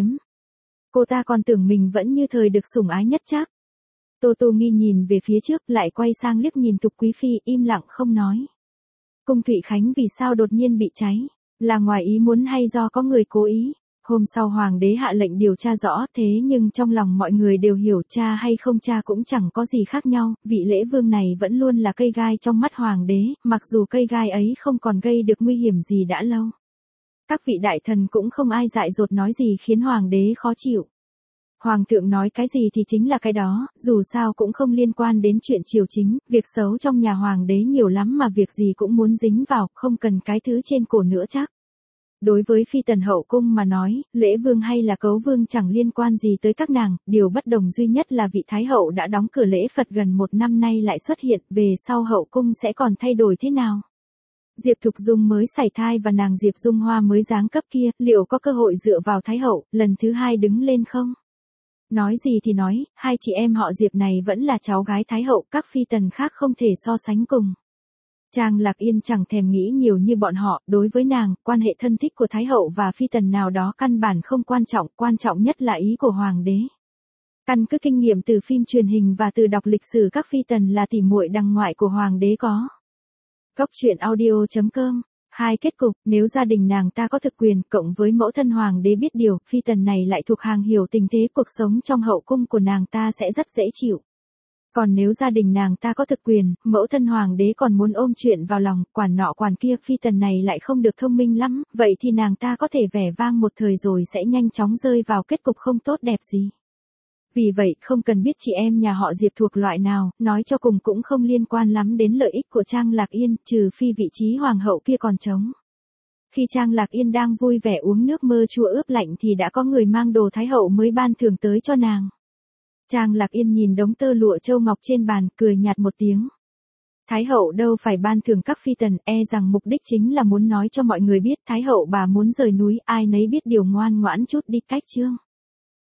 Cô ta còn tưởng mình vẫn như thời được sủng ái nhất chắc. Tô Tô Nghi nhìn về phía trước lại quay sang liếc nhìn Thục Quý Phi im lặng không nói. Cung Thụy Khánh vì sao đột nhiên bị cháy? Là ngoài ý muốn hay do có người cố ý? Hôm sau hoàng đế hạ lệnh điều tra rõ thế nhưng trong lòng mọi người đều hiểu cha hay không cha cũng chẳng có gì khác nhau, vị Lễ Vương này vẫn luôn là cây gai trong mắt hoàng đế, mặc dù cây gai ấy không còn gây được nguy hiểm gì đã lâu. Các vị đại thần cũng không ai dại dột nói gì khiến hoàng đế khó chịu. Hoàng thượng nói cái gì thì chính là cái đó, dù sao cũng không liên quan đến chuyện triều chính, việc xấu trong nhà hoàng đế nhiều lắm mà việc gì cũng muốn dính vào, không cần cái thứ trên cổ nữa chắc. Đối với phi tần hậu cung mà nói, Lễ Vương hay là Cấu Vương chẳng liên quan gì tới các nàng, điều bất đồng duy nhất là vị Thái hậu đã đóng cửa lễ Phật gần một năm nay lại xuất hiện, về sau hậu cung sẽ còn thay đổi thế nào? Diệp Thục Dung mới sảy thai và nàng Diệp Dung Hoa mới giáng cấp kia, liệu có cơ hội dựa vào Thái hậu, lần thứ hai đứng lên không? Nói gì thì nói, hai chị em họ Diệp này vẫn là cháu gái Thái hậu, các phi tần khác không thể so sánh cùng. Trang Lạc Yên chẳng thèm nghĩ nhiều như bọn họ, đối với nàng, quan hệ thân thích của Thái hậu và phi tần nào đó căn bản không quan trọng, quan trọng nhất là ý của hoàng đế. Căn cứ kinh nghiệm từ phim truyền hình và từ đọc lịch sử các phi tần là tỉ muội đằng ngoại của hoàng đế có. Cốc truyện audio chấm com. Hai kết cục, nếu gia đình nàng ta có thực quyền, cộng với mẫu thân hoàng đế biết điều, phi tần này lại thuộc hàng hiểu tình thế cuộc sống trong hậu cung của nàng ta sẽ rất dễ chịu. Còn nếu gia đình nàng ta có thực quyền, mẫu thân hoàng đế còn muốn ôm chuyện vào lòng, quản nọ quản kia, phi tần này lại không được thông minh lắm, vậy thì nàng ta có thể vẻ vang một thời rồi sẽ nhanh chóng rơi vào kết cục không tốt đẹp gì. Vì vậy, không cần biết chị em nhà họ Diệp thuộc loại nào, nói cho cùng cũng không liên quan lắm đến lợi ích của Trang Lạc Yên, trừ phi vị trí hoàng hậu kia còn trống. Khi Trang Lạc Yên đang vui vẻ uống nước mơ chua ướp lạnh thì đã có người mang đồ Thái hậu mới ban thưởng tới cho nàng. Trang Lạc Yên nhìn đống tơ lụa châu ngọc trên bàn, cười nhạt một tiếng. Thái hậu đâu phải ban thưởng các phi tần, e rằng mục đích chính là muốn nói cho mọi người biết Thái hậu bà muốn rời núi, ai nấy biết điều ngoan ngoãn chút đi cách chương.